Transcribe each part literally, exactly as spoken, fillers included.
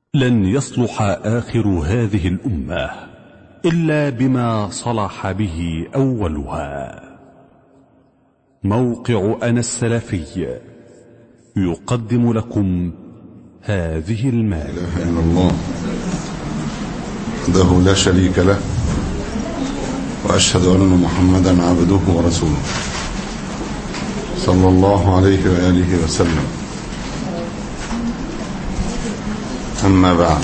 لن يصلح آخر هذه الأمة إلا بما صلح به أولها. موقع أنا السلفي يقدم لكم هذه المادة. لا إله إلا الله وحده لا شريك له، وأشهد أن محمدا عبده ورسوله صلى الله عليه وآله وسلم. أما بعد،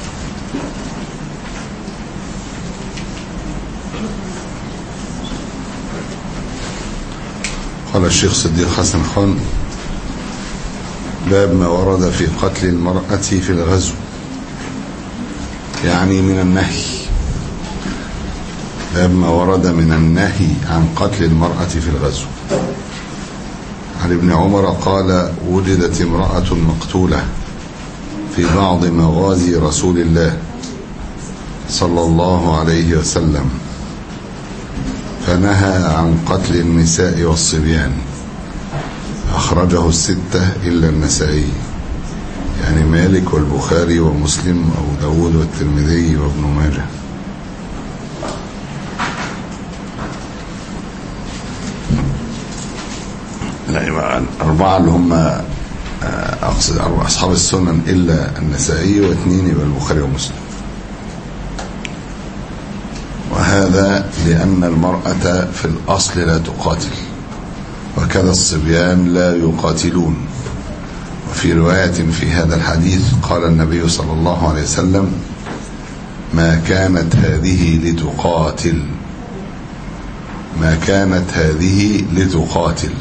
قال الشيخ صديق حسن خان: باب ما ورد في قتل المرأة في الغزو، يعني من النهي. باب ما ورد من النهي عن قتل المرأة في الغزو. عن ابن عمر قال: وجدت امرأة مقتولة في بعض مغازي رسول الله صلى الله عليه وسلم، فنهى عن قتل النساء والصبيان. أخرجه الستة إلا النسائي، يعني مالك والبخاري ومسلم وأبو داود والترمذي وابن ماجه. لا، أربعة اللي هم أقصد أصحاب السنن إلا النسائي، واثنين يبقى البخاري ومسلم. وهذا لأن المرأة في الأصل لا تقاتل، وكذا الصبيان لا يقاتلون. وفي رواية في هذا الحديث قال النبي صلى الله عليه وسلم: ما كانت هذه لتقاتل ما كانت هذه لتقاتل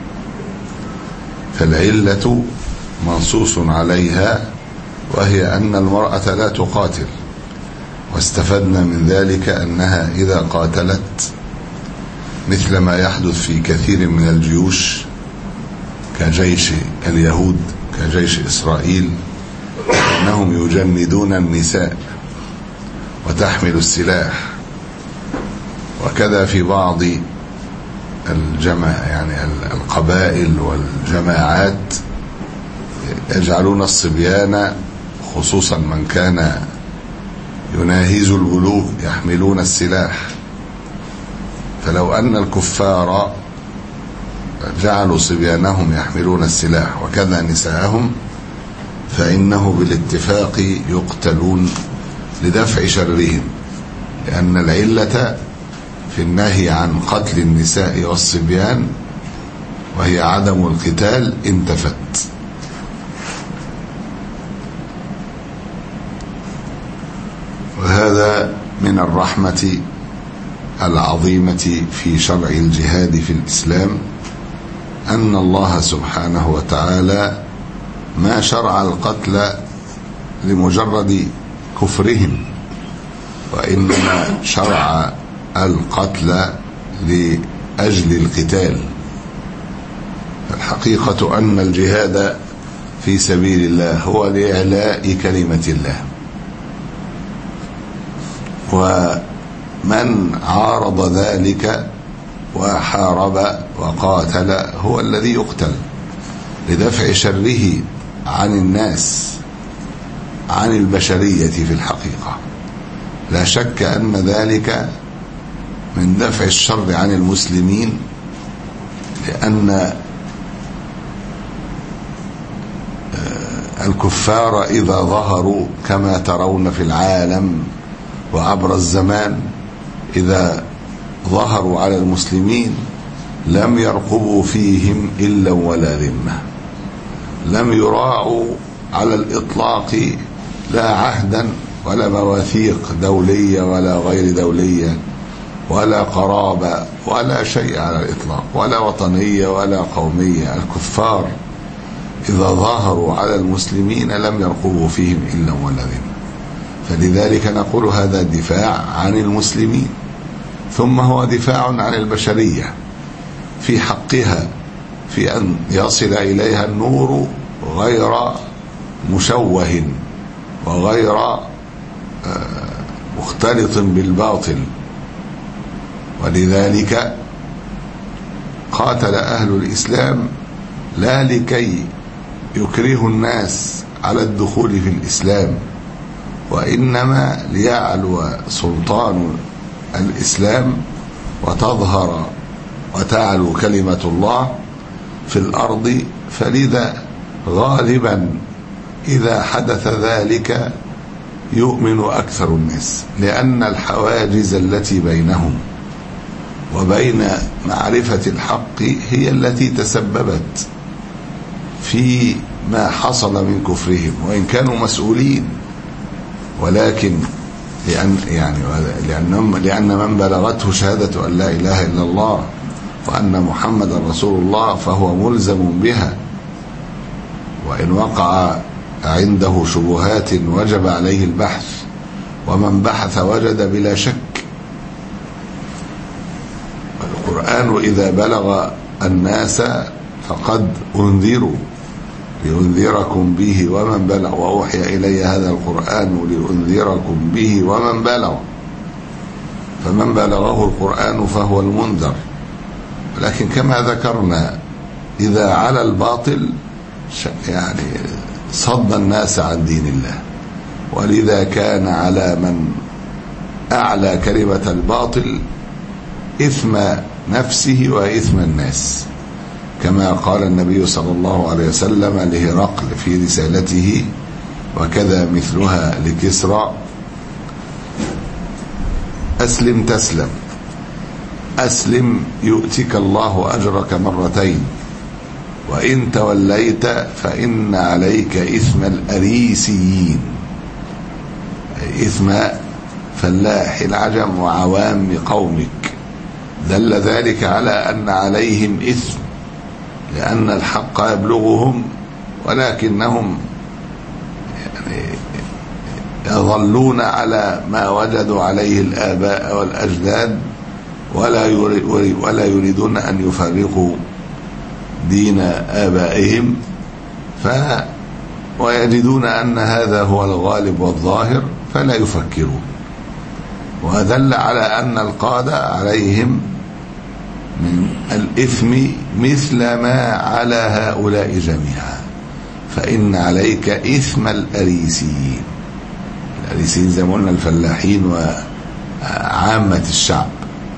فالعلة منصوص عليها، وهي أن المرأة لا تقاتل. واستفدنا من ذلك أنها إذا قاتلت، مثل ما يحدث في كثير من الجيوش كجيش اليهود كجيش إسرائيل، أنهم يجندون النساء وتحمل السلاح. وكذا في بعض الجماع يعني القبائل والجماعات يجعلون الصبيان، خصوصا من كان يناهز البلوغ، يحملون السلاح. فلو أن الكفار جعلوا صبيانهم يحملون السلاح وكذا نساءهم، فإنه بالاتفاق يقتلون لدفع شرهم، لأن العلة في النهي عن قتل النساء والصبيان وهي عدم القتال انتفت. وهذا من الرحمة العظيمة في شرع الجهاد في الإسلام، أن الله سبحانه وتعالى ما شرع القتل لمجرد كفرهم، وإنما شرع القتل لأجل القتال. الحقيقة أن الجهاد في سبيل الله هو لإعلاء كلمة الله، ومن عارض ذلك وحارب وقاتل هو الذي يقتل لدفع شره عن الناس، عن البشرية في الحقيقة. لا شك أن ذلك من دفع الشر عن المسلمين، لأن الكفار إذا ظهروا كما ترون في العالم وعبر الزمان، إذا ظهروا على المسلمين لم يرقبوا فيهم إلا ولا ذمة، لم يراعوا على الإطلاق لا عهدا ولا مواثيق دولية ولا غير دولية ولا قرابة ولا شيء على الإطلاق، ولا وطنية ولا قومية. الكفار إذا ظاهروا على المسلمين لم يرقبوا فيهم إلا ولا ذمة. فلذلك نقول هذا دفاع عن المسلمين، ثم هو دفاع عن البشرية في حقها في أن يصل إليها النور غير مشوه وغير مختلط بالباطل. ولذلك قاتل أهل الإسلام لا لكي يكره الناس على الدخول في الإسلام وإنما ليعلو سلطان الإسلام وتظهر وتعلو كلمة الله في الأرض. فلذا غالبا إذا حدث ذلك يؤمن أكثر الناس، لأن الحواجز التي بينهم وبين معرفة الحق هي التي تسببت في ما حصل من كفرهم، وإن كانوا مسؤولين، ولكن لأن يعني لأن لأن من بلغته شهادة أن لا إله إلا الله وأن محمد رسول الله فهو ملزم بها، وإن وقع عنده شبهات وجب عليه البحث، ومن بحث وجد بلا شك. القرآن إذا بلغ الناس فقد أنذروا لأنذركم به ومن بلغ، وأوحي إلي هذا القرآن لأنذركم به ومن بلغ، فمن بلغه القرآن فهو المنذر. لكن كما ذكرنا إذا على الباطل يعني صد الناس عن دين الله، ولذا كان على من أعلى كلمة الباطل إثم نفسه وإثم الناس، كما قال النبي صلى الله عليه وسلم لهرقل في رسالته، وكذا مثلها لكسرى: أسلم تسلم، أسلم يؤتك الله أجرك مرتين، وإن توليت فإن عليك إثم الأريسيين، إثم فلاح العجم وعوام قومك. دل ذلك على أن عليهم إثم، لأن الحق يبلغهم ولكنهم يعني يظلون على ما وجدوا عليه الآباء والأجداد، ولا ولا يريدون أن يفرقوا دين آبائهم، ف ويجدون أن هذا هو الغالب والظاهر فلا يفكرون. ودل على أن القادة عليهم من الإثم مثل ما على هؤلاء جميعا، فإن عليك إثم الأريسيين. الأريسيين زي ما قلنا الفلاحين وعامة الشعب.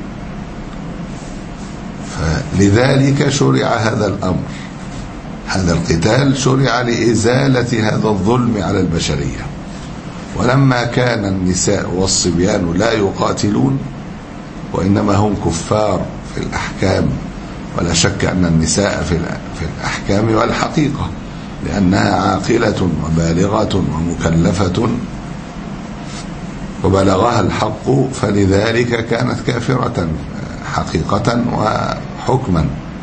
فلذلك شرع هذا الأمر، هذا القتال شرع لإزالة هذا الظلم على البشرية. ولما كان النساء والصبيان لا يقاتلون وإنما هم كفار في الأحكام، ولا شك أن النساء في الأحكام والحقيقة، لأنها عاقلة وبالغة ومكلفة وبلغها الحق، فلذلك كانت كافرة حقيقة وحكما.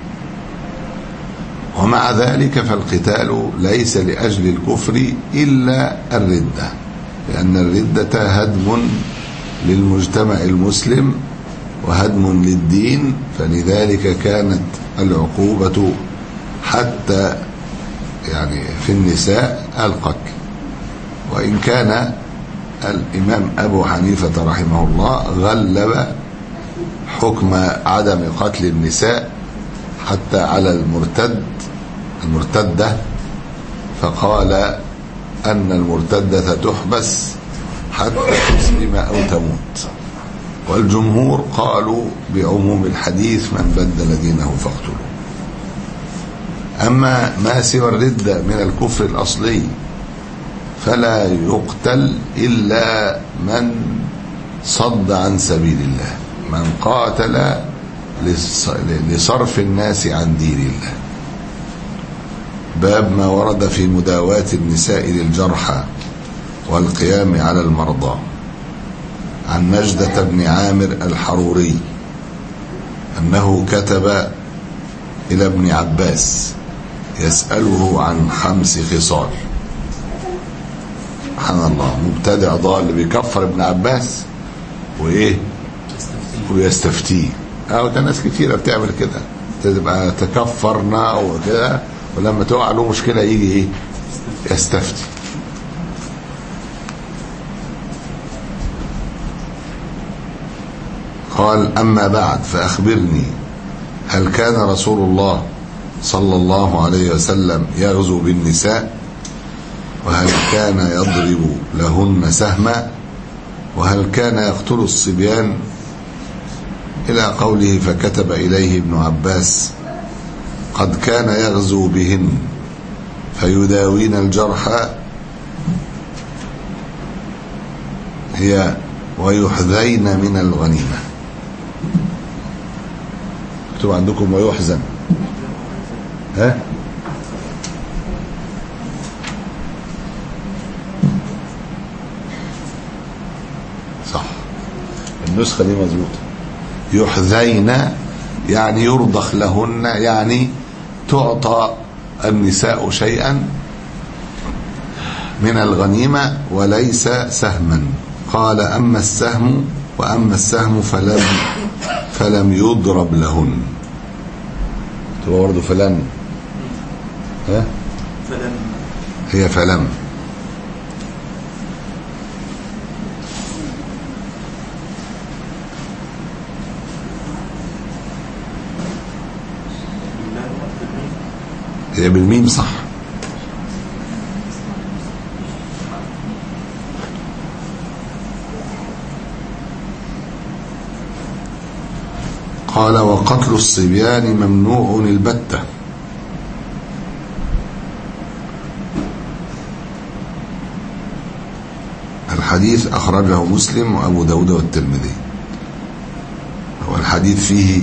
ومع ذلك فالقتال ليس لأجل الكفر إلا الردة، لأن الردة هدم للمجتمع المسلم وهدم للدين، فلذلك كانت العقوبة حتى يعني في النساء القتل. وإن كان الإمام أبو حنيفة رحمه الله غلب حكم عدم قتل النساء حتى على المرتد المرتدة، فقال أن المرتدة تحبس حتى تسلم أو تموت. والجمهور قالوا بعموم الحديث: من بدل دينه فاقتلوه. أما ما سوى الردة من الكفر الأصلي فلا يقتل إلا من صد عن سبيل الله، من قاتل لصرف الناس عن دين الله. باب ما ورد في مداواة النساء للجرحى والقيام على المرضى. عن نجدة بن عامر الحروري أنه كتب إلى ابن عباس يسأله عن خمس خصال. سبحان الله، مبتدع ضال بيكفر ابن عباس وإيه ويستفتيه. أو كان ناس كتيرة بتعمل كده، تبقى تكفرنا وكده، ولما تقع له مشكلة يجي إيه يستفتي. قال: أما بعد فأخبرني، هل كان رسول الله صلى الله عليه وسلم يغزو بالنساء؟ وهل كان يضرب لهن سهما وهل كان يقتل الصبيان إلى قوله فكتب إليه ابن عباس قد كان يغزو بهن فيداوين الجرحى هي ويحذين من الغنيمة. اكتب عندكم ويحزن. ها صح النسخة دي مظبوطة. يحذين يعني يرضخ لهن، يعني تعطى النساء شيئا من الغنيمة وليس سهما. قال أما السهم وأما السهم فلم فلم يضرب لهن. تبقى برضه فلن. ها فلم هي فلم. هي بالميم صح. قال وقتل الصبيان ممنوع البتة. الحديث أخرجه مسلم وأبو داود والترمذي. والحديث فيه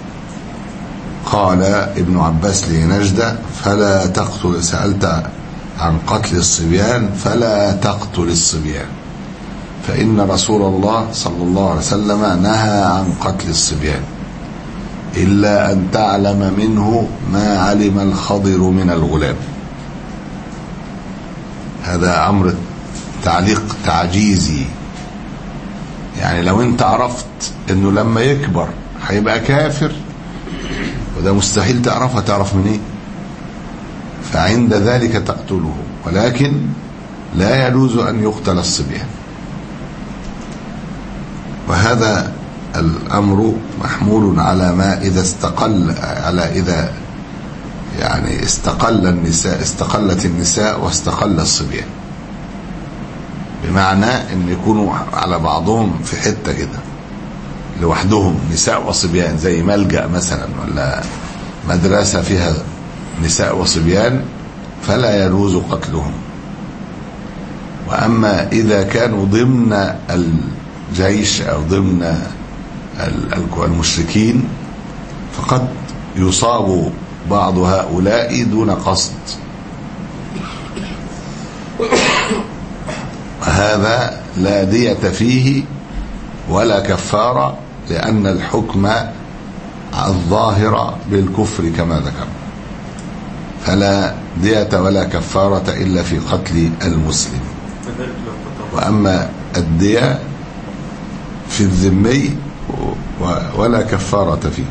قال ابن عباس لنجدة فلا تقتل، سألت عن قتل الصبيان فلا تقتل الصبيان فإن رسول الله صلى الله عليه وسلم نهى عن قتل الصبيان إلا أن تعلم منه ما علم الخضر من الغلام. هذا أمر تعليق تعجيزي، يعني لو انت عرفت انه لما يكبر هيبقى كافر وده مستحيل تعرفها، تعرف منين؟ فعند ذلك تقتله، ولكن لا يجوز أن يقتل الصبيان. وهذا الأمر محمول على ما إذا استقل، على إذا يعني استقل النساء، استقلت النساء واستقل الصبيان، بمعنى أن يكونوا على بعضهم في حتة كده لوحدهم نساء وصبيان، زي ملجأ مثلا ولا مدرسة فيها نساء وصبيان، فلا يجوز قتلهم. وأما إذا كانوا ضمن الجيش أو ضمن المشركين فقد يصاب بعض هؤلاء دون قصد، وهذا لا دية فيه ولا كفارة، لأن الحكم الظاهر بالكفر كما ذكر، فلا دية ولا كفارة إلا في قتل المسلم. وأما الدية في الذمي ولا كفارة فيه.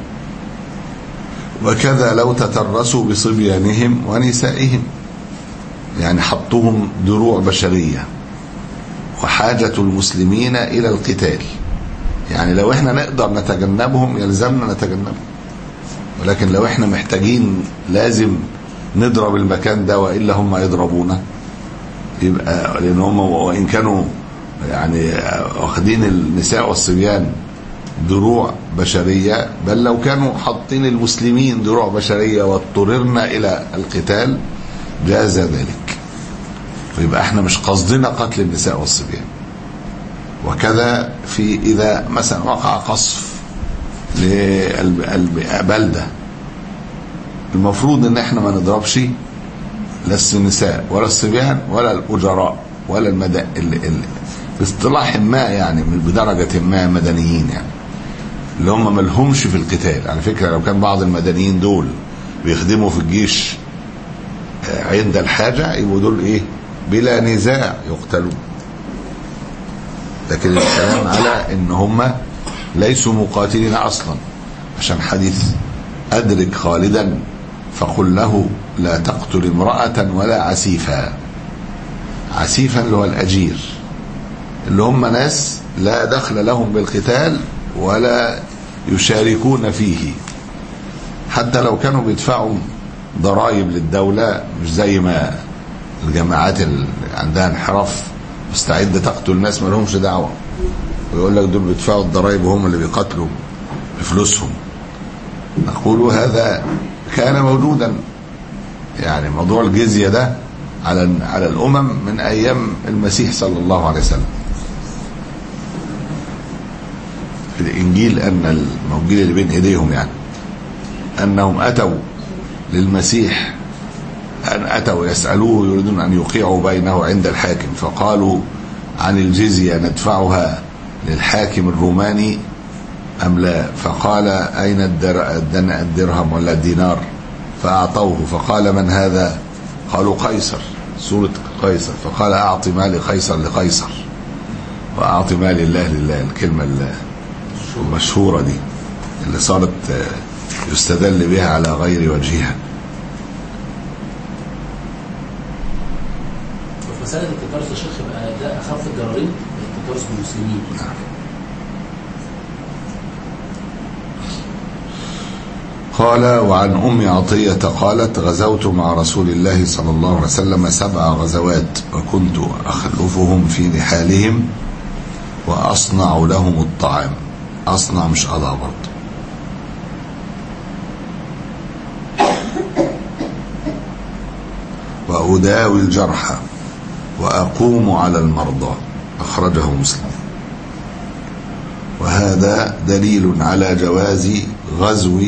وكذا لو تترسوا بصبيانهم ونسائهم، يعني حطوهم دروع بشرية، وحاجة المسلمين إلى القتال، يعني لو احنا نقدر نتجنبهم يلزمنا نتجنبهم، ولكن لو احنا محتاجين لازم نضرب المكان ده وإلا هم يضربونا، يبقى لأن هم وإن كانوا يعني واخدين النساء والصبيان دروع بشرية، بل لو كانوا حاطين المسلمين دروع بشرية واضطررنا إلى القتال جاز ذلك، ويبقى احنا مش قصدنا قتل النساء والصبيان. وكذا في إذا مثلا وقع قصف للبلدة، المفروض ان احنا ما نضربش لا النساء ولا الصبيان ولا الأجراء ولا المدى باصطلاح ما، يعني بدرجة ما مدنيين، يعني اللي هم ملهمش في القتال. على فكرة لو كان بعض المدنيين دول بيخدموا في الجيش عند الحاجة يبقوا دول ايه بلا نزاع يقتلوا، لكن الكلام على ان هم ليسوا مقاتلين اصلا، عشان حديث ادرك خالدا فقل له لا تقتل امرأة ولا عسيفا. عسيفا اللي هو الاجير، اللي هم ناس لا دخل لهم بالقتال ولا يشاركون فيه، حتى لو كانوا بيدفعوا ضرائب للدولة مش زي ما الجماعات اللي عندها انحراف مستعدة تقتل الناس ما لهمش دعوة، ويقول لك دول بيدفعوا الضرائب وهم اللي بيقتلوا بفلوسهم. نقول هذا كان موجودا، يعني موضوع الجزية ده على على الأمم من أيام المسيح صلى الله عليه وسلم. في الإنجيل أن الإنجيل اللي بين إيديهم يعني أنهم أتوا للمسيح، أن أتوا يسألوه يريدون أن يوقعوا بينه عند الحاكم، فقالوا عن الجزية ندفعها للحاكم الروماني أم لا؟ فقال أين الدرهم ولا الدينار؟ فأعطوه، فقال من هذا؟ قالوا قيصر، سورة قيصر. فقال أعط ما لقيصر لقيصر وأعط ما لله لله. الكلمة المشهورة دي اللي صارت يستدل بها على غير وجهها. مسألة التدرس يا شيخ يبقى ده أخف الضررين التدرس بالمسلمين. قال وعن أم عطية قالت غزوت مع رسول الله صلى الله عليه وسلم سبع غزوات، وكنت أخلفهم في رحالهم وأصنع لهم الطعام. أصنع مش أضع برضه. وأداوي الجرحى وأقوم على المرضى. أخرجه مسلم. وهذا دليل على جواز غزو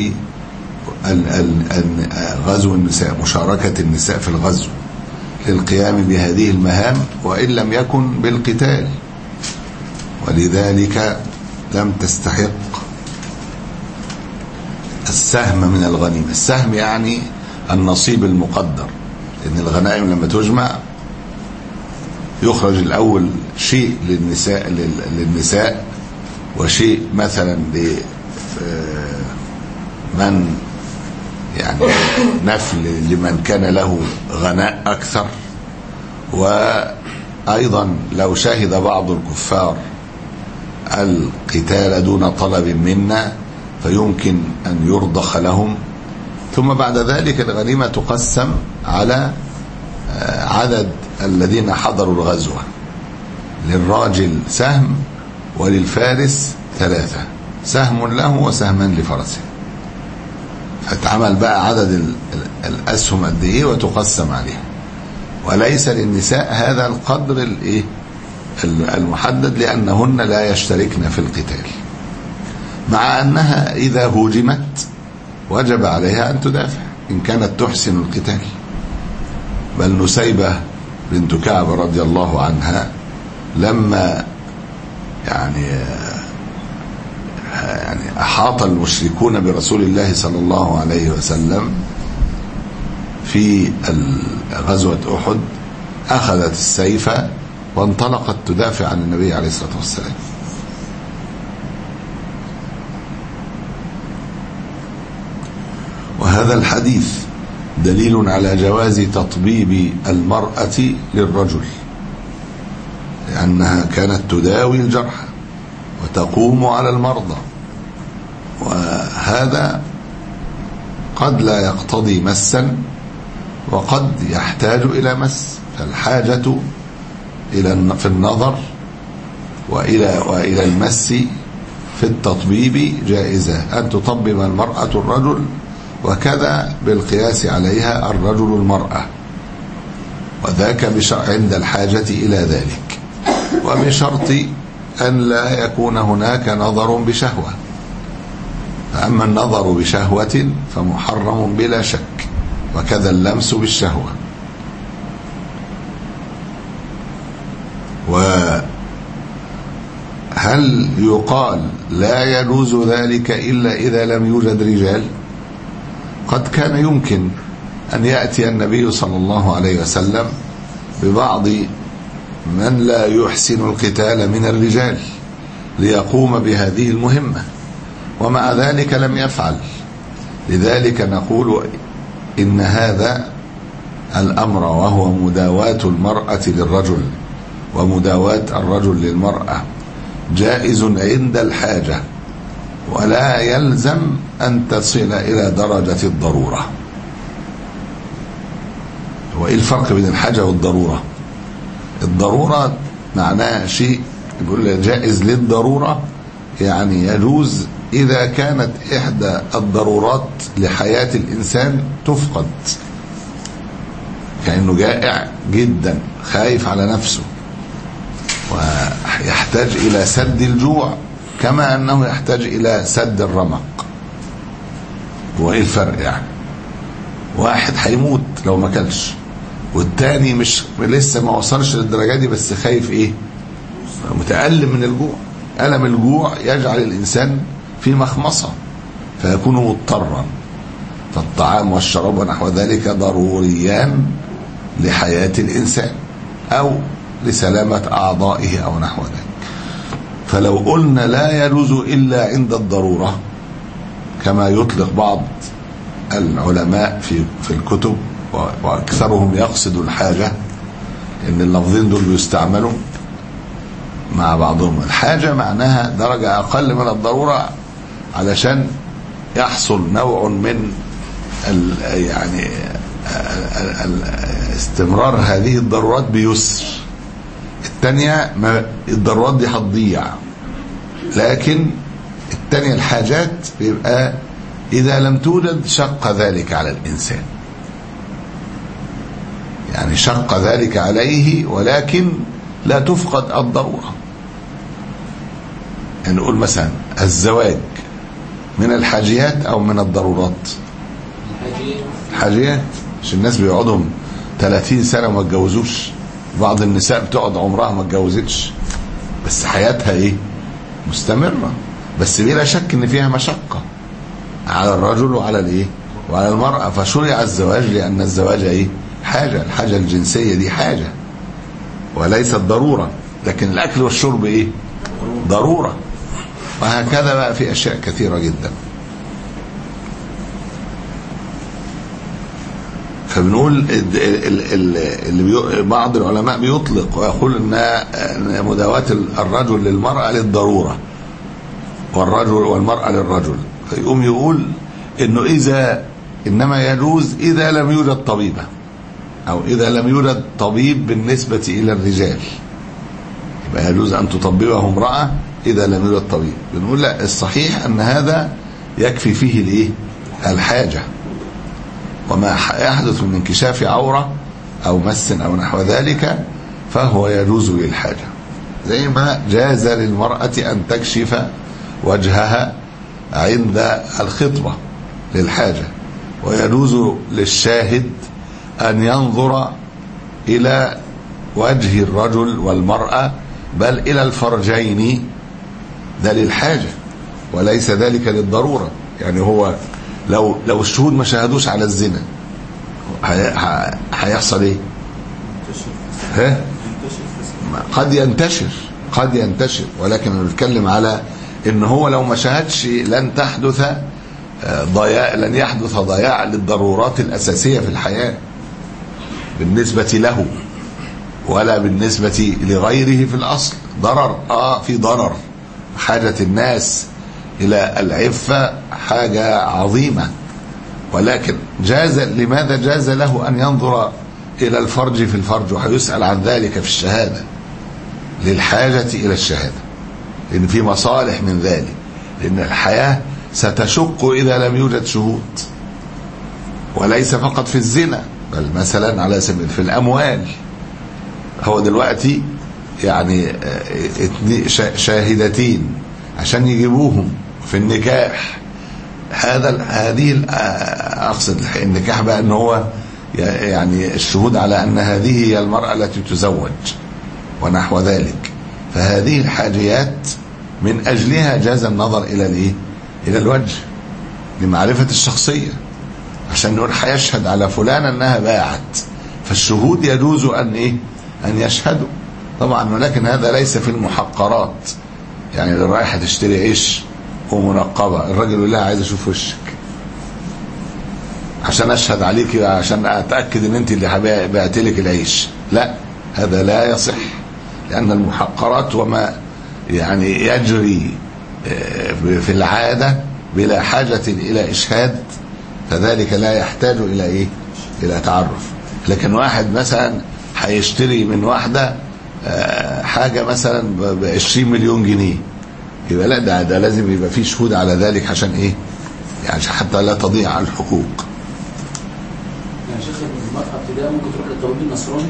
غزو النساء، مشاركة النساء في الغزو للقيام بهذه المهام وإن لم يكن بالقتال، ولذلك لم تستحق السهم من الغنيمة. السهم يعني النصيب المقدر، إن الغنائم لما تجمع يخرج الأول شيء للنساء للنساء وشيء مثلا لمن يعني نفل لمن كان له غناء أكثر. وأيضا لو شهد بعض الكفار القتال دون طلب منا فيمكن أن يرضخ لهم. ثم بعد ذلك الغنيمة تقسم على عدد الذين حضروا الغزوة، للراجل سهم وللفارس ثلاثة، سهم له وسهمان لفرسه. فتعمل بقى عدد الأسهم قد ايه وتقسم عليها، وليس للنساء هذا القدر الايه المحدد، لأنهن لا يشتركن في القتال، مع أنها إذا هوجمت وجب عليها أن تدافع إن كانت تحسن القتال. بل نسيبة بنت كعب رضي الله عنها لما يعني يعني أحاط المشركون برسول الله صلى الله عليه وسلم في غزوة أحد أخذت السيف وانطلقت تدافع عن النبي عليه الصلاة والسلام. وهذا الحديث دليل على جواز تطبيب المرأة للرجل، لأنها كانت تداوي الجرحى وتقوم على المرضى، وهذا قد لا يقتضي مسا وقد يحتاج إلى مس، فالحاجة إلى في النظر وإلى وإلى المس في التطبيب جائزة، أن تطبب المرأة الرجل، وكذا بالقياس عليها الرجل المرأة، وذاك عند الحاجة إلى ذلك، وبشرط أن لا يكون هناك نظر بشهوة. فأما النظر بشهوة فمحرم بلا شك، وكذا اللمس بالشهوة. وهل يقال لا يجوز ذلك إلا إذا لم يوجد رجال؟ قد كان يمكن أن يأتي النبي صلى الله عليه وسلم ببعض من لا يحسن القتال من الرجال ليقوم بهذه المهمة، ومع ذلك لم يفعل. لذلك نقول إن هذا الأمر وهو مداواة المرأة للرجل ومداواة الرجل للمرأة جائز عند الحاجة، ولا يلزم أن تصل إلى درجة الضرورة. وإيه الفرق بين الحاجة والضرورة؟ الضرورة معناها شيء يقول جائز للضرورة، يعني يجوز إذا كانت إحدى الضرورات لحياة الإنسان تفقد، كأنه جائع جدا خايف على نفسه ويحتاج إلى سد الجوع كما أنه يحتاج إلى سد الرمق. وإيه الفرق يعني؟ واحد هيموت لو ما كلش، والتاني مش لسه ما وصلش للدرجة دي بس خايف إيه؟ متألم من الجوع. ألم الجوع يجعل الإنسان في مخمصة فيكون مضطرا. فالطعام والشراب ونحو ذلك ضروريان لحياة الإنسان أو لسلامة أعضائه أو نحو ذلك. فلو قلنا لا يجوز إلا عند الضرورة كما يطلق بعض العلماء في في الكتب وأكثرهم يقصد الحاجة، إن اللفظين دول بيستعملوا مع بعضهم. الحاجة معناها درجة أقل من الضرورة علشان يحصل نوع من ال يعني ال ال استمرار هذه الضرورات بيسر. الثانية الضرورات دي هتضيع، لكن الثانية الحاجات بيبقى إذا لم توجد شق ذلك على الإنسان، يعني شق ذلك عليه ولكن لا تفقد الضرورة. يعني نقول مثلا الزواج من الحاجيات أو من الضرورات؟ الحاجيات. مش الناس بيقعدهم ثلاثين سنة وما اتجوزوش؟ بعض النساء بتقعد عمرها ما اتجوزتش بس حياتها ايه؟ مستمرة، بس بلا شك ان فيها مشقة على الرجل وعلى الايه؟ وعلى المرأة. فشرع الزواج لأن الزواج ايه؟ حاجة. الحاجة الجنسية دي حاجة وليست ضرورة، لكن الأكل والشرب ايه؟ ضرورة. وهكذا بقى في أشياء كثيرة جدا. فبنقول اللي بعض العلماء بيطلق ويقول ان مداواة الرجل للمرأة للضرورة والرجل والمرأة للرجل، فيقوم يقول انه اذا انما يجوز اذا لم يوجد طبيبة او اذا لم يوجد طبيب بالنسبة الى الرجال، يبقى يجوز ان تطببه امرأة اذا لم يوجد طبيب. بنقول لا، الصحيح ان هذا يكفي فيه الايه؟ الحاجة. وما يحدث من انكشاف عورة أو مس أو نحو ذلك فهو يجوز للحاجة، زي ما جاز للمرأة أن تكشف وجهها عند الخطبة للحاجة، ويجوز للشاهد أن ينظر إلى وجه الرجل والمرأة بل إلى الفرجين، ده للحاجة وليس ذلك للضرورة. يعني هو لو لو الشهود ما شاهدوش على الزنا هيحصل ايه؟ ها؟ قد ينتشر قد ينتشر ولكن بنتكلم على ان هو لو ما شاهدش لن تحدث ضياع لن يحدث ضياع للضرورات الأساسية في الحياة بالنسبة له ولا بالنسبة لغيره. في الأصل ضرر، اه في ضرر. حاجة الناس إلى العفة حاجة عظيمة، ولكن جاز. لماذا جاز له أن ينظر إلى الفرج في الفرج ويسأل عن ذلك في الشهادة؟ للحاجة إلى الشهادة، لأن في مصالح من ذلك، لأن الحياة ستشق إذا لم يوجد شهود، وليس فقط في الزنا بل مثلا على سبيل في الأموال. هو دلوقتي يعني شاهدتين عشان يجيبوهم في النكاح، هذا هذه اقصد النكاح بقى ان هو يعني الشهود على ان هذه هي المرأة التي تزوج ونحو ذلك. فهذه الحاجيات من اجلها جاز النظر الى الايه؟ الى الوجه لمعرفة الشخصية، عشان نقول هيشهد على فلان انها باعت، فالشهود يجوز ان ايه؟ ان يشهدوا طبعا، ولكن هذا ليس في المحقرات. يعني اللي رايحه تشتري عيش ومنقبه، الراجل يقول لها عايز اشوف وشك عشان اشهد عليك، عشان اتاكد ان انت اللي بعت لك العيش. لا، هذا لا يصح، لان المحقرات وما يعني يجري في العاده بلا حاجه الى اشهاد فذلك لا يحتاج الى ايه؟ الى تعرف. لكن واحد مثلا هيشتري من واحدة حاجة مثلا بعشرين مليون جنيه، يبقى لا، ده, ده لازم يبقى فيه شهود على ذلك. عشان ايه؟ يعني حتى لا تضيع الحقوق. يعني شيخ المرأة ابتداء ممكن تروح للطبيب النصراني؟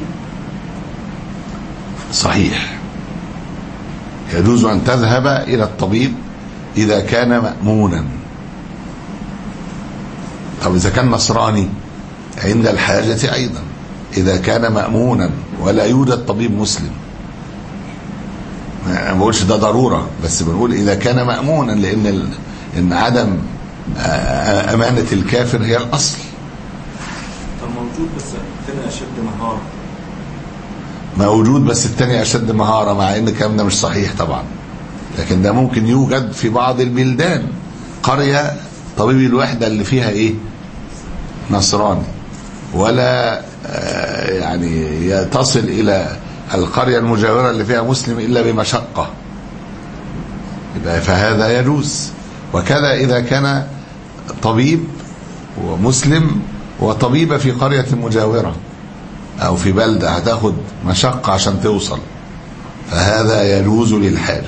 صحيح، يجوز أن تذهب إلى الطبيب إذا كان مأمونا. طب إذا كان نصراني عند الحاجة أيضا، إذا كان مأمونا ولا يوجد طبيب مسلم. ما بقولش ده ضرورة، بس بنقول إذا كان مأمونا، لأن إن عدم أمانة الكافر هي الأصل. طب موجود بس الثاني أشد مهارة. موجود بس الثاني أشد مهارة، مع إن الكلام ده مش صحيح طبعا، لكن ده ممكن يوجد في بعض البلدان. قرية طبيب الوحدة اللي فيها إيه؟ نصراني، ولا يعني تصل إلى القرية المجاورة اللي فيها مسلم إلا بمشقة، يبقى فهذا يجوز. وكذا إذا كان طبيب ومسلم وطبيبة في قرية مجاورة أو في بلدة هتاخد مشقة عشان توصل، فهذا يجوز للحاجة.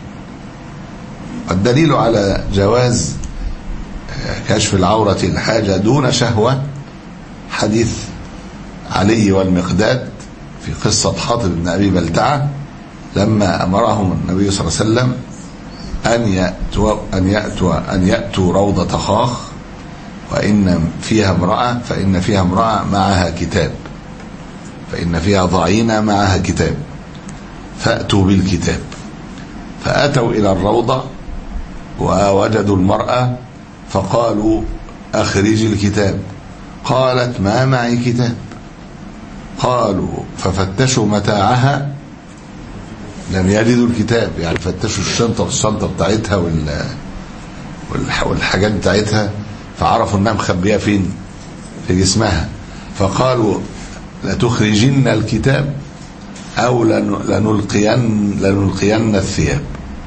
الدليل على جواز كشف العورة الحاجة دون شهوة حديث علي والمقداد في قصة حاطب بن أبي بلتعة، لما أمرهم النبي صلى الله عليه وسلم أن يأتوا أن يأتوا أن يأتوا روضة خاخ، وإن فيها امرأة فإن فيها امرأة معها كتاب، فإن فيها ضعينة معها كتاب، فأتوا بالكتاب. فأتوا إلى الروضة ووجدوا المرأة فقالوا أخرجي الكتاب. قالت ما معي كتاب. قالوا ففتشوا متاعها لم يجدوا الكتاب، يعني فتشوا الشنطة والشنطة بتاعتها والحاجات بتاعتها، فعرفوا انها مخبية فين؟ في جسمها. فقالوا لتخرجن الكتاب او لنلقين لنلقين الثياب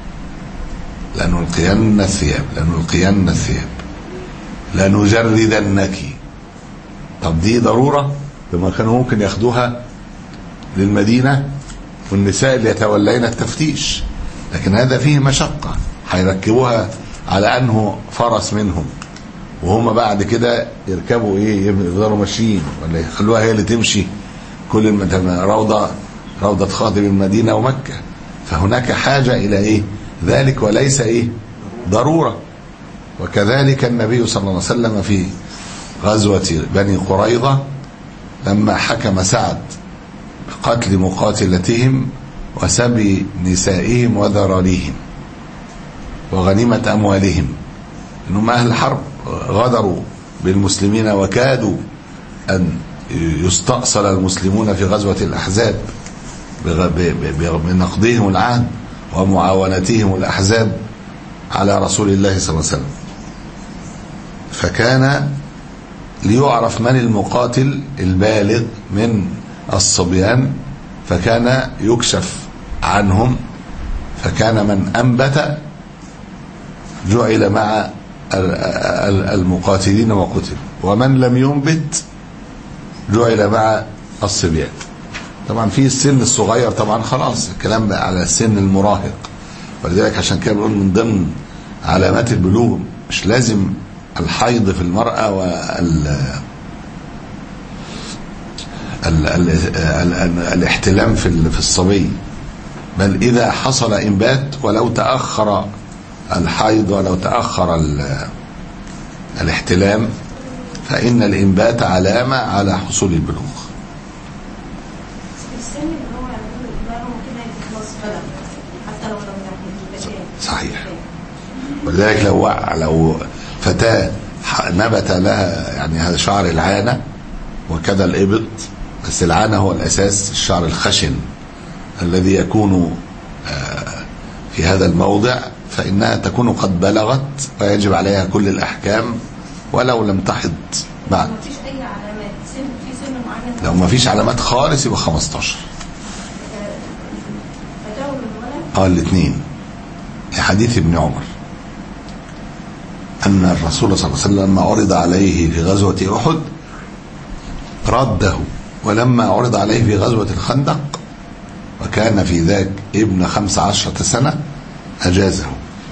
لنلقين الثياب لنلقين الثياب لنجردنك. طب دي ضرورة؟ لما كانوا ممكن ياخدوها للمدينة والنساء اللي يتولين التفتيش، لكن هذا فيه مشقة، هيركبوها على أنه فرس منهم، وهم بعد كده يركبوا ايه؟ يفضلوا ماشيين، ولا يخلوها هي اللي تمشي كل المدينة؟ روضة روضة خاطب المدينة ومكة، فهناك حاجة إلى ايه؟ ذلك، وليس ايه؟ ضرورة. وكذلك النبي صلى الله عليه وسلم في غزوة بني قريظة لما حكم سعد بقتل مقاتلتهم وسبي نسائهم وذراريهم وغنيمة أموالهم، إنهم أهل حرب غدروا بالمسلمين وكادوا أن يستأصل المسلمون في غزوة الأحزاب بنقضهم العهد ومعاونتهم الأحزاب على رسول الله صلى الله عليه وسلم. فكان ليعرف من المقاتل البالغ من الصبيان، فكان يكشف عنهم، فكان من أنبت جعل مع المقاتلين وقتل، ومن لم ينبت جعل مع الصبيان. طبعا في السن الصغير طبعا خلاص الكلام بقى على السن المراهق، ولذلك عشان كده بنقول من ضمن علامات البلوغ مش لازم الحيض في المرأة وال ال... ال... ال... الاحتلام في في الصبي، بل إذا حصل إنبات ولو تأخر الحيض ولو تأخر ال... الاحتلام، فإن الإنبات علامة على حصول البلوغ. صحيح. ولذلك لو لو فتاة نبت لها يعني هذا شعر العانة وكذا الإبط، بس العانة هو الأساس، الشعر الخشن الذي يكون في هذا الموضع، فإنها تكون قد بلغت ويجب عليها كل الأحكام ولو لم تحض بعد. لو ما فيش علامات خالص يبقى خمستاشر. قال الاثنين لحديث ابن عمر أن الرسول صلى الله عليه وسلم لما عرض عليه في غزوة أحد رده ولما عرض عليه في غزوة الخندق وكان في ذاك ابن خمس عشرة سنة أجازه.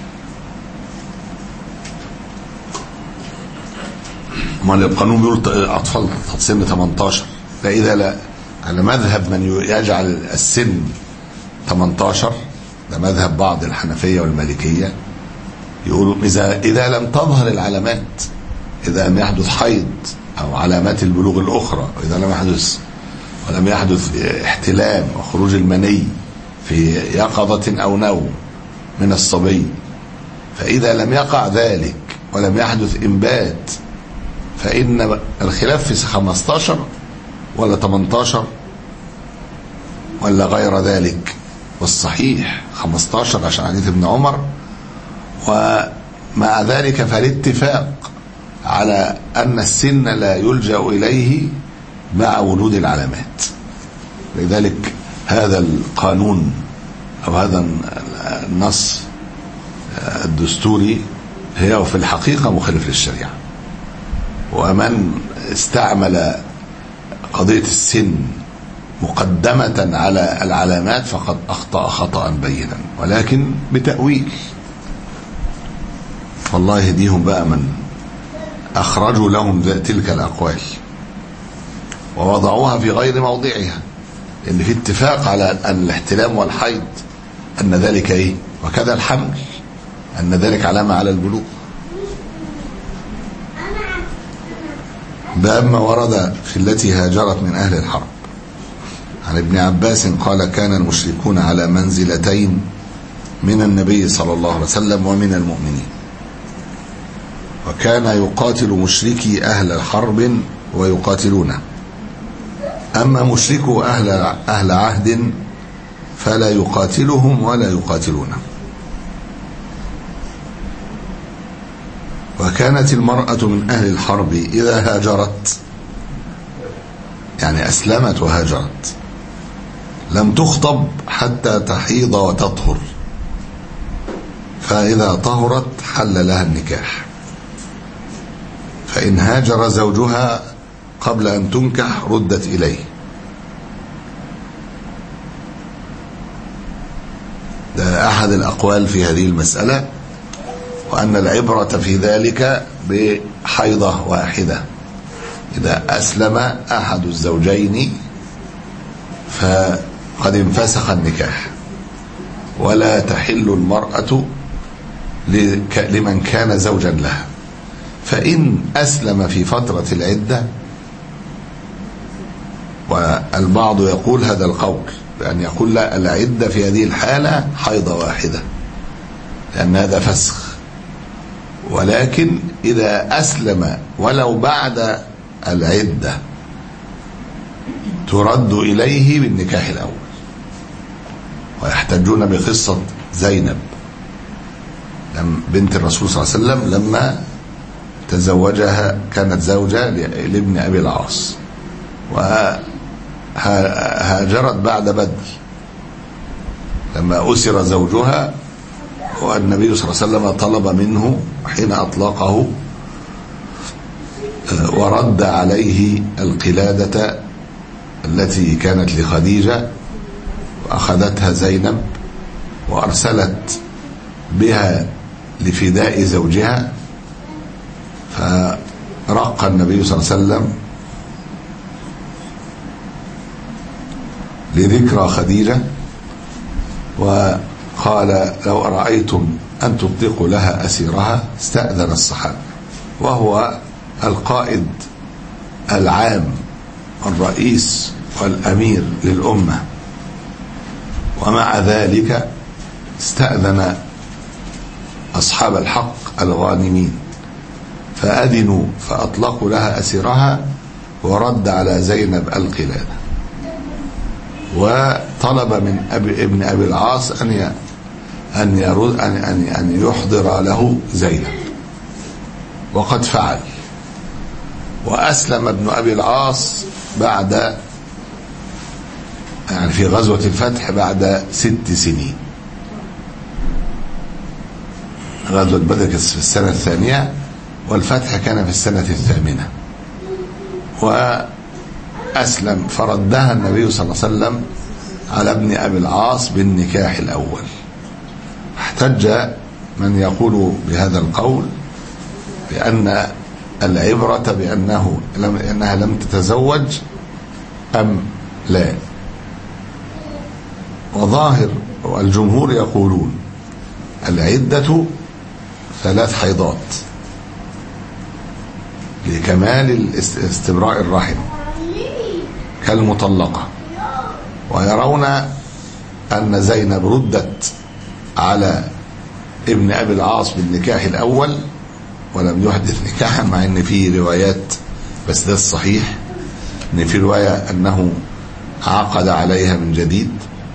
ما القانون بيقول أطفال سن ثمانية عشر، فإذا لا على مذهب من يجعل السن ثمانية عشر، ده مذهب بعض الحنفية والمالكية، يقولوا إذا إذا لم تظهر العلامات، إذا لم يحدث حيض أو علامات البلوغ الأخرى، وإذا لم يحدث ولم يحدث احتلام وخروج المني في يقظة أو نوم من الصبي، فإذا لم يقع ذلك ولم يحدث إنبات، فإن الخلاف في خمسة عشر ولا ثمانية عشر ولا غير ذلك، والصحيح خمسة عشر عشان حديث ابن عمر. ومع ذلك فالاتفاق على أن السن لا يلجأ إليه مع وجود العلامات. لذلك هذا القانون أو هذا النص الدستوري هي في الحقيقة مخالف للشريعة، ومن استعمل قضية السن مقدمة على العلامات فقد أخطأ خطأ بينا، ولكن بتأويل. والله يهديهم بقى من أخرجوا لهم تلك الأقوال ووضعوها في غير موضعها، لأن في اتفاق على أن الاحتلام والحيض أن ذلك إيه، وكذا الحمل أن ذلك علامة على البلوغ. باب ما ورد في التي هاجرت من أهل الحرب. عن ابن عباس قال: كان المشركون على منزلتين من النبي صلى الله عليه وسلم ومن المؤمنين، وكان يقاتل مشركي أهل الحرب ويقاتلونه، أما مشركو أهل, أهل عهد فلا يقاتلهم ولا يقاتلونه. وكانت المرأة من أهل الحرب إذا هاجرت، يعني أسلمت وهاجرت، لم تخطب حتى تحيض وتطهر، فإذا طهرت حل لها النكاح. فإن هاجر زوجها قبل أن تنكح ردت إليه. ده أحد الأقوال في هذه المسألة، وأن العبرة في ذلك بحيضة واحدة. إذا أسلم أحد الزوجين فقد انفسخ النكاح، ولا تحل المرأة لمن كان زوجا لها. فإن أسلم في فترة العدة، والبعض يقول هذا القول، بأن يقول لا، العدة في هذه الحالة حيضة واحدة لأن هذا فسخ، ولكن إذا أسلم ولو بعد العدة ترد إليه بالنكاح الأول. ويحتجون بقصة زينب بنت الرسول صلى الله عليه وسلم لما تزوجها، كانت زوجة لابن أبي العاص، وهاجرت بعد بدر لما أسر زوجها، والنبي صلى الله عليه وسلم طلب منه حين أطلقه ورد عليه القلادة التي كانت لخديجة، وأخذتها زينب وأرسلت بها لفداء زوجها. فرق النبي صلى الله عليه وسلم لذكرى خديجة وقال: لو أرأيتم أن تطلقوا لها أسيرها. استأذن الصحابة، وهو القائد العام والرئيس والأمير للأمة، ومع ذلك استأذن أصحاب الحق الغانمين فأذنوا فأطلقوا لها أسيرها، ورد على زينب القلادة، وطلب من أبي ابن أبي العاص أن أن يرد أن أن أن يحضر له زينب، وقد فعل. وأسلم ابن أبي العاص بعد، يعني في غزوة الفتح بعد ست سنين. غزوة بدر كانت في السنة الثانية، والفتح كان في السنة الثامنة. أسلم فردها النبي صلى الله عليه وسلم على ابن أبي العاص بالنكاح الأول. احتج من يقول بهذا القول بأن العبرة بأنه لم أنها لم تتزوج أم لا، وظاهر الجمهور يقولون العدة ثلاث حيضات لكمال استبراء الرحم كالمطلقة، ويرون أن زينب ردت على ابن أبي العاص بالنكاح الأول ولم يحدث نكاحا، مع أن في روايات، بس ده الصحيح أن في رواية أنه عقد عليها من جديد،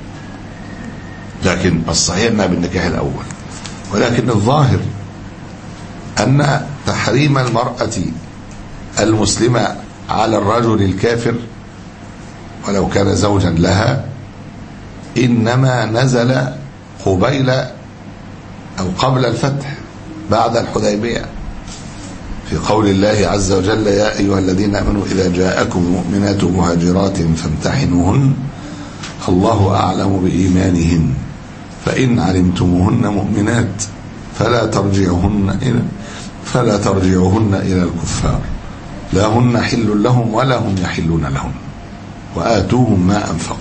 لكن الصحيح أنها بالنكاح الأول. ولكن الظاهر أن تحريم المرأة المسلمة على الرجل الكافر ولو كان زوجا لها إنما نزل قبيل أو قبل الفتح بعد الحديبية، في قول الله عز وجل: يا أيها الذين آمنوا إذا جاءكم مؤمنات مهاجرات فامتحنوهن الله أعلم بإيمانهن فإن علمتموهن مؤمنات فلا ترجعوهن إلى فلا ترجعوهن إلى الكفار لا هن حل لهم ولا هم يحلون لهم وآتوهم ما أنفقوا.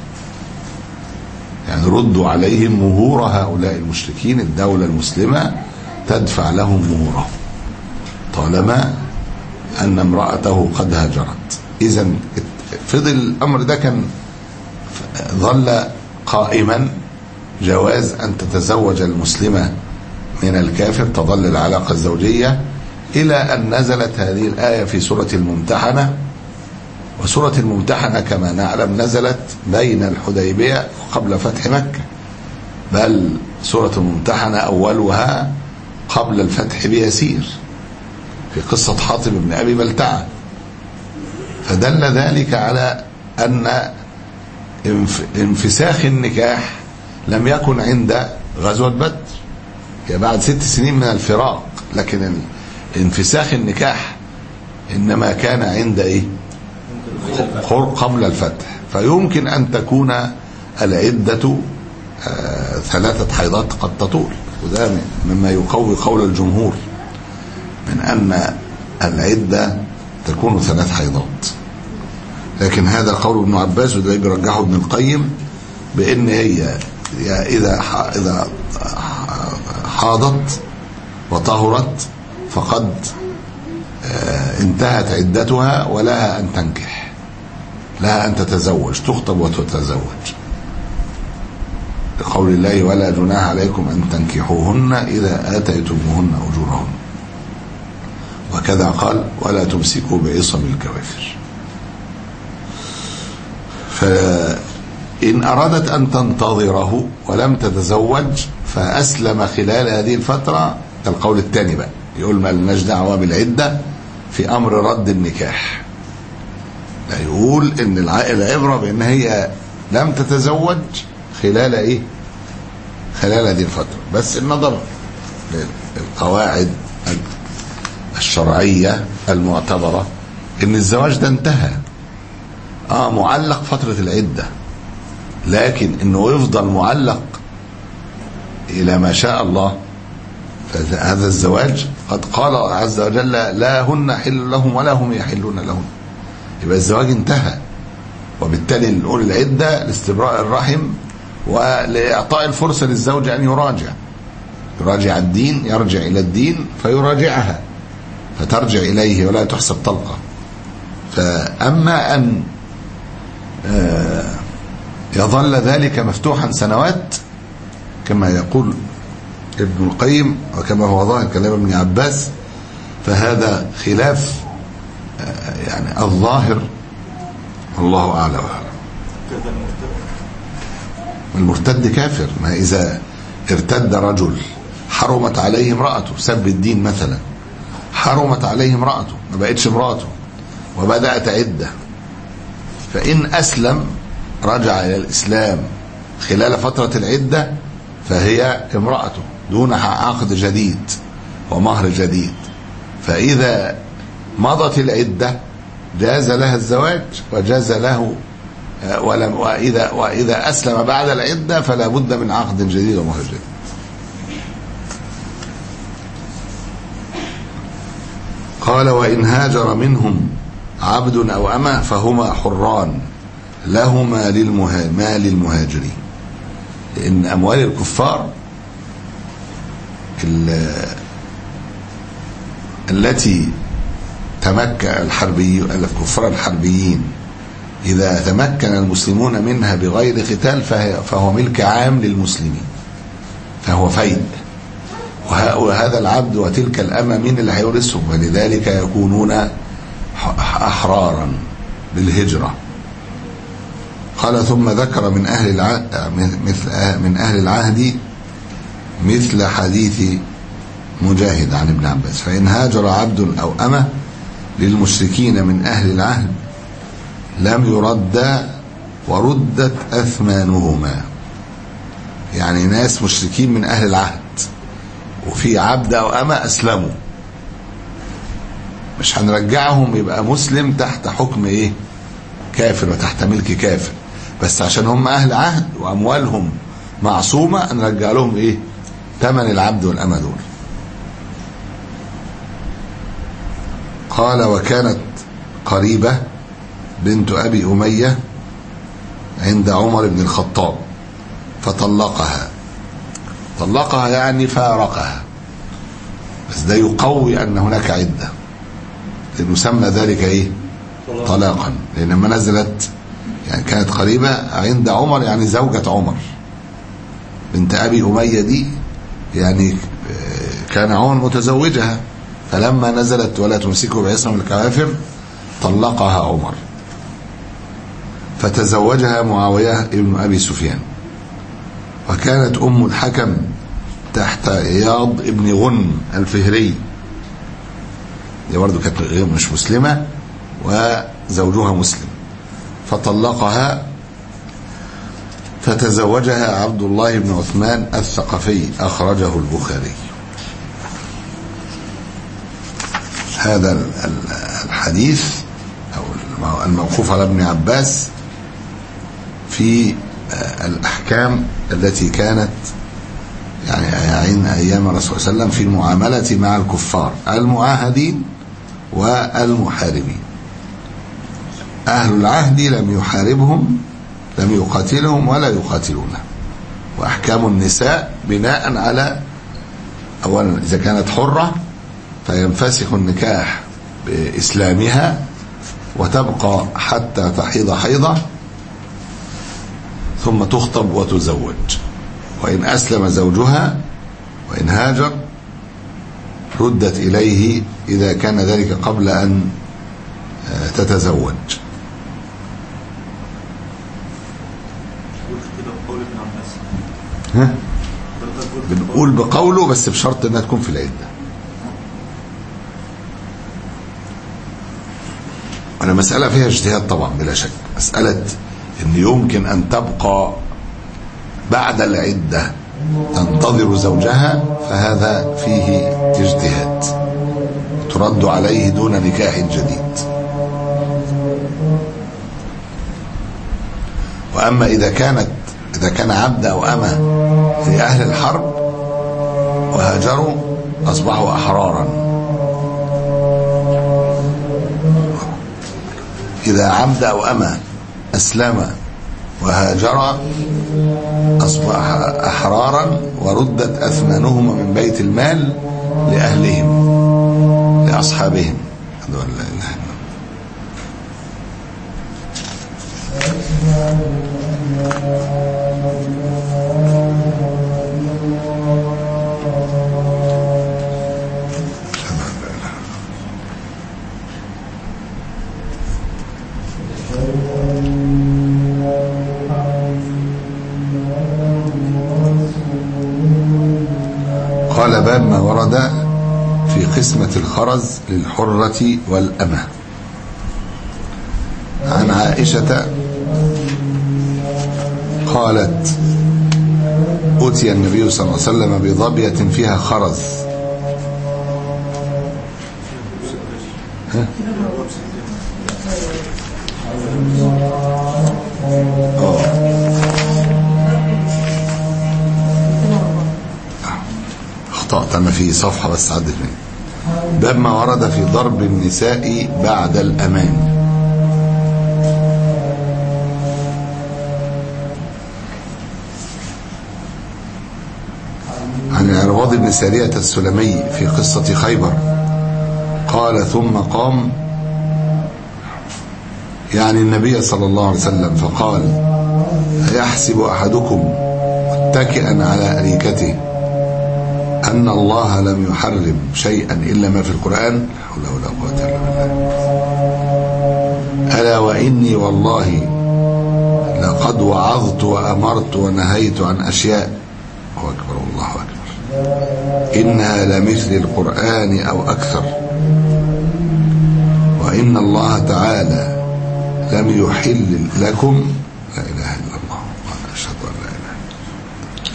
يعني ردوا عليهم مهور هؤلاء المشركين، الدولة المسلمة تدفع لهم مهورهم طالما أن امرأته قد هاجرت. إذن فضل الأمر ده كان ظل قائما جواز أن تتزوج المسلمة من الكافر، تظل العلاقة الزوجية إلى أن نزلت هذه الآية في سورة الممتحنة. وسورة الممتحنة كما نعلم نزلت بين الحديبية وقبل فتح مكة، بل سورة الممتحنة أولها قبل الفتح بيسير في قصة حاطب بن أبي بلتعة، فدل ذلك على أن انفساخ النكاح لم يكن عند غزوة بدر، يعني بعد ست سنين من الفراق، لكن انفساخ النكاح إنما كان عند إيه؟ قبل الفتح. فيمكن أن تكون العدة آه ثلاثة حيضات قد تطول، وده مما يقوي قول الجمهور من أن العدة تكون ثلاث حيضات. لكن هذا قول ابن عباس، وده بيرجحه ابن القيم بأن هي إذا إذا حاضت وطهرت فقد آه انتهت عدتها ولها أن تنكح، لها أن تتزوج، تخطب وتتزوج، لقول الله: ولا جناح عليكم أن تنكحوهن إذا آتيتموهن أجورهن. وكذا قال: ولا تمسكوا بعصم الكوافر. فإن أرادت أن تنتظره ولم تتزوج فأسلم خلال هذه الفترة، القول الثاني بقى يقول: ما لناش دعوة بالعدة في أمر رد النكاح، لا، يقول إن العبرة بأن هي لم تتزوج خلال إيه؟ خلال هذه الفترة. بس النظر للقواعد الشرعية المعتبرة إن الزواج ده انتهى، آه معلق فترة العدة، لكن إنه يفضل معلق إلى ما شاء الله، فهذا الزواج قد قال عز وجل: لا هن حل لهم ولا هم يحلون لهم، يبقى الزواج انتهى. وبالتالي نقول العدة لاستبراء الرحم ولإعطاء الفرصة للزوج أن يراجع يراجع الدين، يرجع إلى الدين فيراجعها فترجع إليه ولا تحسب طلقة. فأما أن يظل ذلك مفتوحا سنوات كما يقول ابن القيم وكما هو ظاهر كلام ابن عباس، فهذا خلاف يعني الظاهر، والله أعلم. المرتد كافر، ما إذا ارتد رجل حرمت عليه امرأته، سب الدين مثلا، حرمت عليه امرأته، ما بقتش امرأته وبدأت عدة، فإن أسلم رجع إلى الإسلام خلال فترة العدة فهي امرأته دون عقد جديد ومهر جديد. فإذا مضت العدة جاز لها الزواج وجاز له ولم وإذا وإذا أسلم بعد العدة فلا بد من عقد جديد ومهر جديد. قال وإن هاجر منهم عبد أو أمة فهما حران لهما للمها... للمهاجرين، لأن أموال الكفار ال... التي تمكن الحربي الكفار الحربيين إذا تمكن المسلمون منها بغير قتال فهي... فهو ملك عام للمسلمين، فهو فيء، وهذا العبد وتلك الأمة من اللي هيورثهم، ولذلك يكونون أحرارا للهجرة. قال ثم ذكر من أهل العهد مثل من أهل العهد مثل حديث مجاهد عن ابن عباس فإن هاجر عبد أو أمة للمشركين من أهل العهد لم يرد وردت أثمانهما، يعني ناس مشركين من أهل العهد وفي عبد أو أمة أسلموا، مش هنرجعهم يبقى مسلم تحت حكم إيه كافر وتحت ملك كافر، بس عشان هم أهل عهد وأموالهم معصومة نرجع لهم إيه ثمن العبد والأمة دول. قال وكانت قريبة بنت أبي أمية عند عمر بن الخطاب فطلقها، طلقها يعني فارقها، بس ده يقوي أن هناك عدة، لأنه سمى ذلك إيه طلاقا، لأن لما نزلت يعني كانت قريبة عند عمر يعني زوجة عمر بنت أبي أمية دي، يعني كان عمر متزوجها، فلما نزلت ولا تمسكوا بعصم الكوافر طلقها عمر فتزوجها معاوية ابن أبي سفيان. وكانت أم الحكم تحت عياض ابن غنم الفهري، دي برضه كانت مش مسلمة وزوجها مسلم، فطلقها فتزوجها عبد الله بن عثمان الثقفي، أخرجه البخاري. هذا الحديث أو الموقوف على ابن عباس في الأحكام التي كانت يعني عين أيام الرسول صلى الله عليه وسلم في المعاملة مع الكفار المعاهدين والمحاربين. أهل العهد لم يحاربهم لم يقاتلهم ولا يقاتلونه. وأحكام النساء بناء على أولا إذا كانت حرة فينفسخ النكاح بإسلامها وتبقى حتى تحيض حيضة ثم تخطب وتزوج، وإن أسلم زوجها وإن هاجر ردت إليه إذا كان ذلك قبل أن تتزوج. ها؟ بنقول بقوله بس بشرط أنها تكون في العدة. أنا مسألة فيها اجتهاد طبعا بلا شك، مسألة أن يمكن أن تبقى بعد العدة تنتظر زوجها فهذا فيه اجتهاد ترد عليه دون نكاح جديد. وأما إذا كانت إذا كان عبد أو أمة لأهل الحرب وهاجروا أصبحوا أحرارا. إذا عبد أو أمة أسلم وهاجر أصبح أحرارا وردت أثمانهما من بيت المال لأهلهم لأصحابهم. لا إله إلا قال باب ما ورد في قسمة الخرز للحرة والأمة. عن عائشة قالت أتي النبي صلى الله عليه وسلم بظبية فيها خرز. ها؟ أخطأت أنا في صفحة بس عدت مني. باب ما ورد في ضرب النساء بعد الأمان. عن العرباض بن سارية السلمي في قصة خيبر قال ثم قام يعني النبي صلى الله عليه وسلم فقال أيحسب أحدكم متكئا على أريكته أن الله لم يحرم شيئا إلا ما في القرآن؟ حول ولا قوة إلا بالله. ألا وإني والله لقد وعظت وأمرت ونهيت عن أشياء الله أكبر الله أكبر إنها لمثل القرآن أو أكثر، وإن الله تعالى لم يحل لكم لا إله إلا الله وأنا أشهد أن لا إله إلا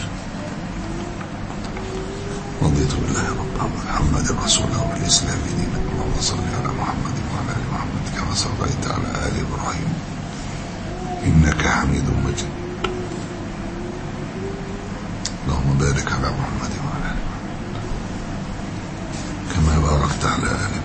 الله رضيت بالله ربا وبمحمد رسولا وبالإسلام دينا. اللهم صل على محمد وعلى آل محمد كما صليت على آل إبراهيم إنك حميد مجيد. اللهم بارك على محمد وعلى آل محمد كما باركت على آل إبراهيم.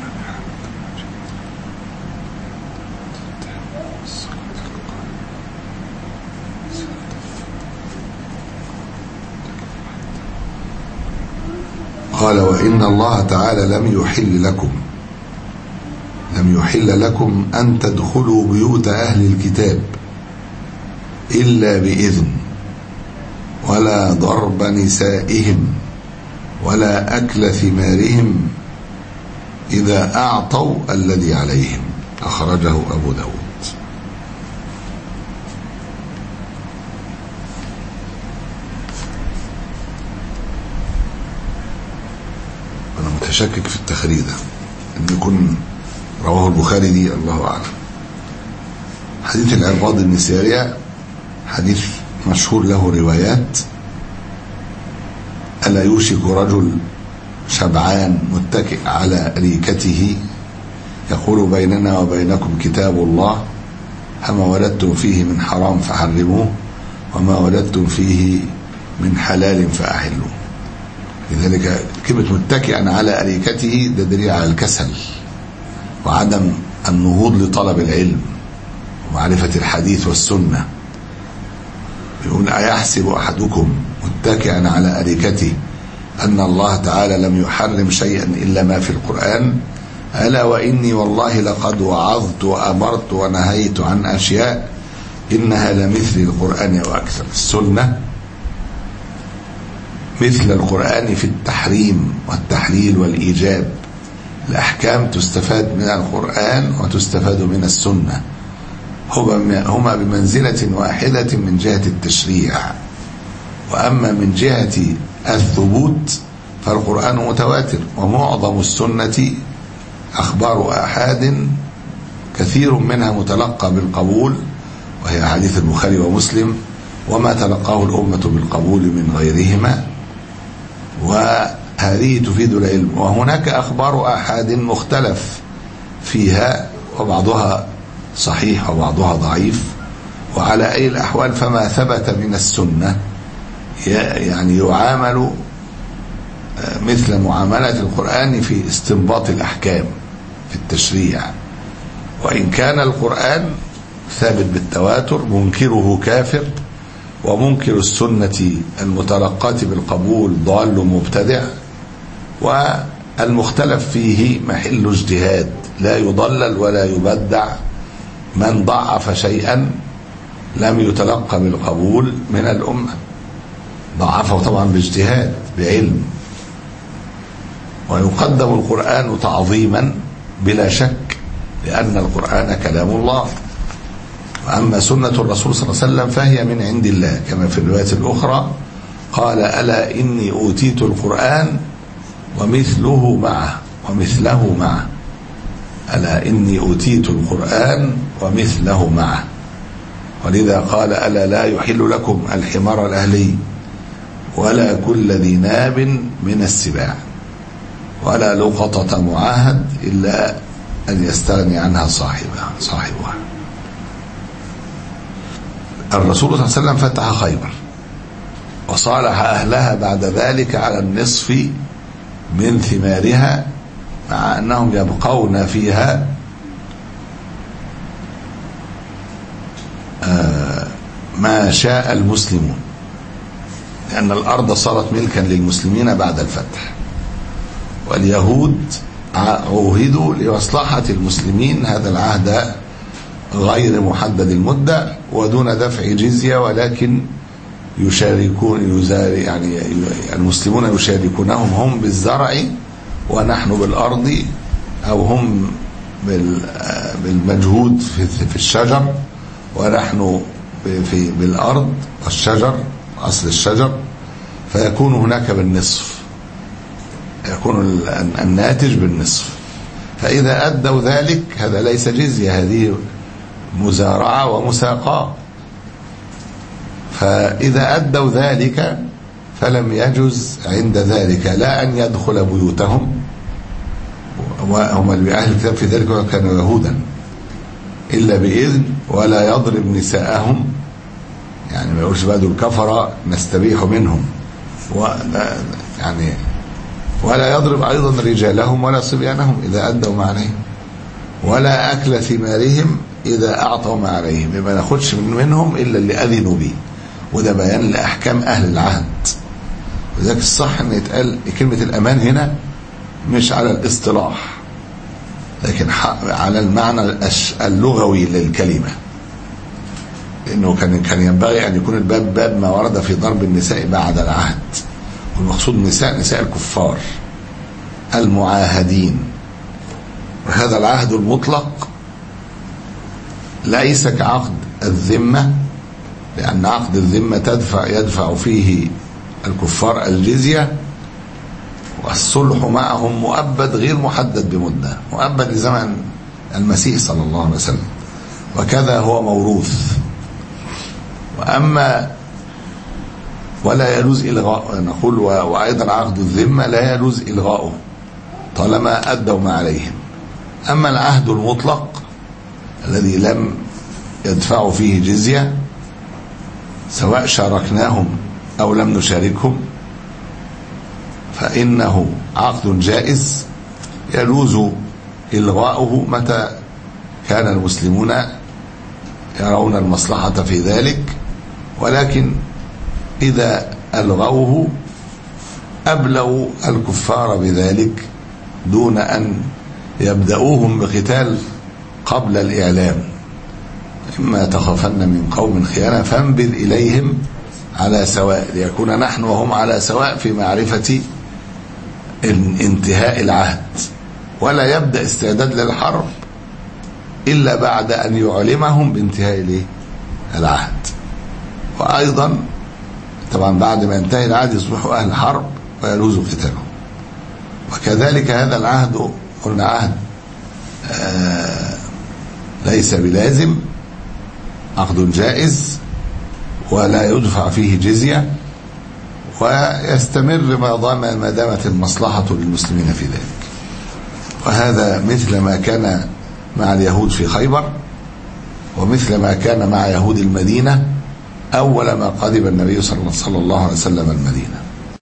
قال وإن الله تعالى لم يحل لكم لم يحل لكم أن تدخلوا بيوت أهل الكتاب إلا بإذن ولا ضرب نسائهم ولا أكل ثمارهم إذا أعطوا الذي عليهم. أخرجه أبو داود. أنا متشكك في التخريج ده إن يكون رواه البخاري دي الله أعلم. حديث العرباض بن سارية حديث مشهور له روايات. ألا يوشك رجل شبعان متكئ على أريكته يقول بيننا وبينكم كتاب الله فما ولدتم فيه من حرام فحرموه وما ولدتم فيه من حلال فأحلوه. لذلك كلمة متكئا على أريكته ده دليل على الكسل وعدم النهوض لطلب العلم ومعرفة الحديث والسنة. يقول أيحسب أحدكم متكئا على أريكته أن الله تعالى لم يحرم شيئا إلا ما في القرآن؟ ألا وإني والله لقد وعظت وأمرت ونهيت عن أشياء إنها لمثل القرآن وأكثر. السنة مثل القرآن في التحريم والتحليل والإيجاب. الأحكام تستفاد من القرآن وتستفاد من السنة، هما بمنزلة واحدة من جهة التشريع. وأما من جهة الثبوت فالقرآن متواتر ومعظم السنة أخبار آحاد كثير منها متلقى بالقبول وهي حديث البخاري ومسلم وما تلقاه الأمة بالقبول من غيرهما، وهذه تفيد العلم. وهناك أخبار آحاد مختلف فيها وبعضها صحيح وبعضها ضعيف. وعلى أي الأحوال فما ثبت من السنة يعني يعامل مثل معاملة القرآن في استنباط الأحكام في التشريع. وإن كان القرآن ثابت بالتواتر منكره كافر ومنكر السنة المتلقاة بالقبول ضال مبتدع، والمختلف فيه محل اجتهاد لا يضلل ولا يبدع من ضعف شيئا لم يتلقى بالقبول من الأمة، ضعفه طبعا باجتهاد بعلم. ويقدم القرآن تعظيما بلا شك لأن القرآن كلام الله. وأما سنة الرسول صلى الله عليه وسلم فهي من عند الله كما في الرواية الأخرى قال ألا إني أوتيت القرآن ومثله معه ومثله معه ألا إني أوتيت القرآن ومثله معه. ولذا قال ألا لا يحل لكم الحمار الأهلي ولا كل ذي ناب من السباع ولا لقطة معاهد إلا أن يستغني عنها صاحبها صاحبها. الرسول صلى الله عليه وسلم فتح خيبر وصالح أهلها بعد ذلك على النصف من ثمارها، مع أنهم يبقون فيها ما شاء المسلمون، لأن الأرض صارت ملكا للمسلمين بعد الفتح، واليهود عوهدوا لمصلحة المسلمين هذا العهد غير محدد المدة ودون دفع جزية، ولكن يشاركون يعني المسلمون يشاركونهم هم بالزرع ونحن بالأرض، أو هم بالمجهود في الشجر ونحن في بالأرض والشجر أصل الشجر، فيكون هناك بالنصف، يكون الناتج بالنصف. فإذا أدوا ذلك هذا ليس جزية، هذه مزارعة ومساقاة. فإذا أدوا ذلك فلم يجز عند ذلك لا أن يدخل بيوتهم، وهم أهل الكتاب في ذلك كانوا يهودا، إلا بإذن، ولا يضرب نساءهم، يعني ما يقولش بقى دول كفرة نستبيح منهم، يعني ولا يضرب أيضا رجالهم ولا صبيانهم إذا أدوا ما عليهم، ولا أكل ثمارهم إذا أعطوا ما عليهم، ما ناخدش منهم إلا اللي أذنوا به. وده بيان لأحكام أهل العهد. وذلك الصح أن يتقال كلمة الأمان هنا مش على الاصطلاح، لكن على المعنى اللغوي للكلمة، لأنه كان كان ينبغي أن يكون الباب باب ما ورد في ضرب النساء بعد العهد، والمقصود نساء نساء الكفار المعاهدين. وهذا العهد المطلق ليس كعقد الذمة، لأن عقد الذمة تدفع يدفع فيه الكفار الجزية، والصلح معهم مؤبد غير محدد بمدة، مؤبد لزمن المسيح صلى الله عليه وسلم، وكذا هو موروث. وأما ولا يجوز إلغاء، نقول وأيضا عقد الذمة لا يجوز إلغاؤه طالما أدوا ما عليهم. أما العهد المطلق الذي لم يدفعوا فيه جزية، سواء شاركناهم أو لم نشاركهم، فإنه عقد جائز يجوز إلغاؤه متى كان المسلمون يرون المصلحة في ذلك، ولكن إذا ألغوه أبلغوا الكفار بذلك دون أن يبدأوهم بقتال قبل الإعلام. إما تخافن من قوم خيانة فانبذ إليهم على سواء، ليكون نحن وهم على سواء في معرفة انتهاء العهد، ولا يبدأ استعداد للحرب إلا بعد أن يعلمهم بانتهاء العهد. وأيضا طبعا بعد ما ينتهي العهد يصبحوا أهل حرب ويجوز قتالهم. وكذلك هذا العهد قلنا عهد آه ليس بلازم، عقد جائز ولا يدفع فيه جزية، ويستمر ما دامت المصلحة للمسلمين في ذلك. وهذا مثل ما كان مع اليهود في خيبر، ومثل ما كان مع يهود المدينة أول ما قدم النبي صلى الله عليه وسلم المدينة.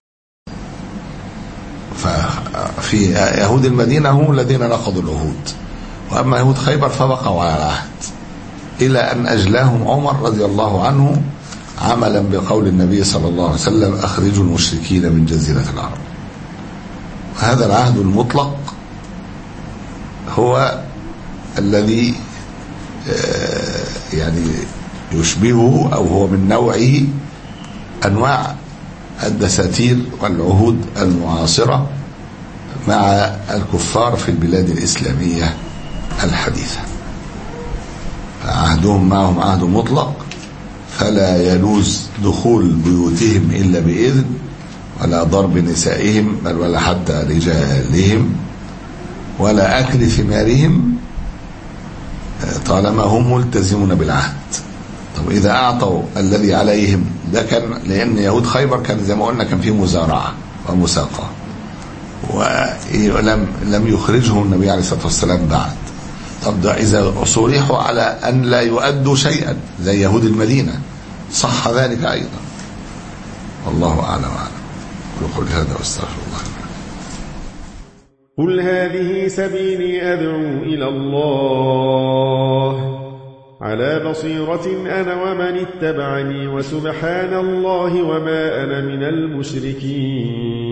ففي يهود المدينة هم الذين نقضوا العهود، وأما يهود خيبر فبقوا على العهد، إلى أن أجلاهم عمر رضي الله عنه عملا بقول النبي صلى الله عليه وسلم: أخرجوا المشركين من جزيرة العرب. وهذا العهد المطلق هو الذي يعني يشبهه أو هو من نوعه أنواع الدساتير والعهود المعاصرة مع الكفار في البلاد الإسلامية الحديثة. عهدهم معهم عهد مطلق، فلا يجوز دخول بيوتهم إلا بإذن، ولا ضرب نسائهم بل ولا حتى رجالهم، ولا أكل ثمارهم طالما هم ملتزمون بالعهد. طب إذا أعطوا الذي عليهم، ده كان لأن يهود خيبر كان زي ما قلنا كان فيه مزارعة ومساقة، ولم لم يخرجهم النبي عليه الصلاة والسلام بعد. طب ده إذا صرحوا على أن لا يؤدوا شيئا زي يهود المدينة صح ذلك أيضا. والله أعلم وأعلم. قل هذا واستغفر الله. قل هذه سبيلي أدعو إلى الله على بصيرة أنا ومن اتبعني وسبحان الله وما أنا من المشركين.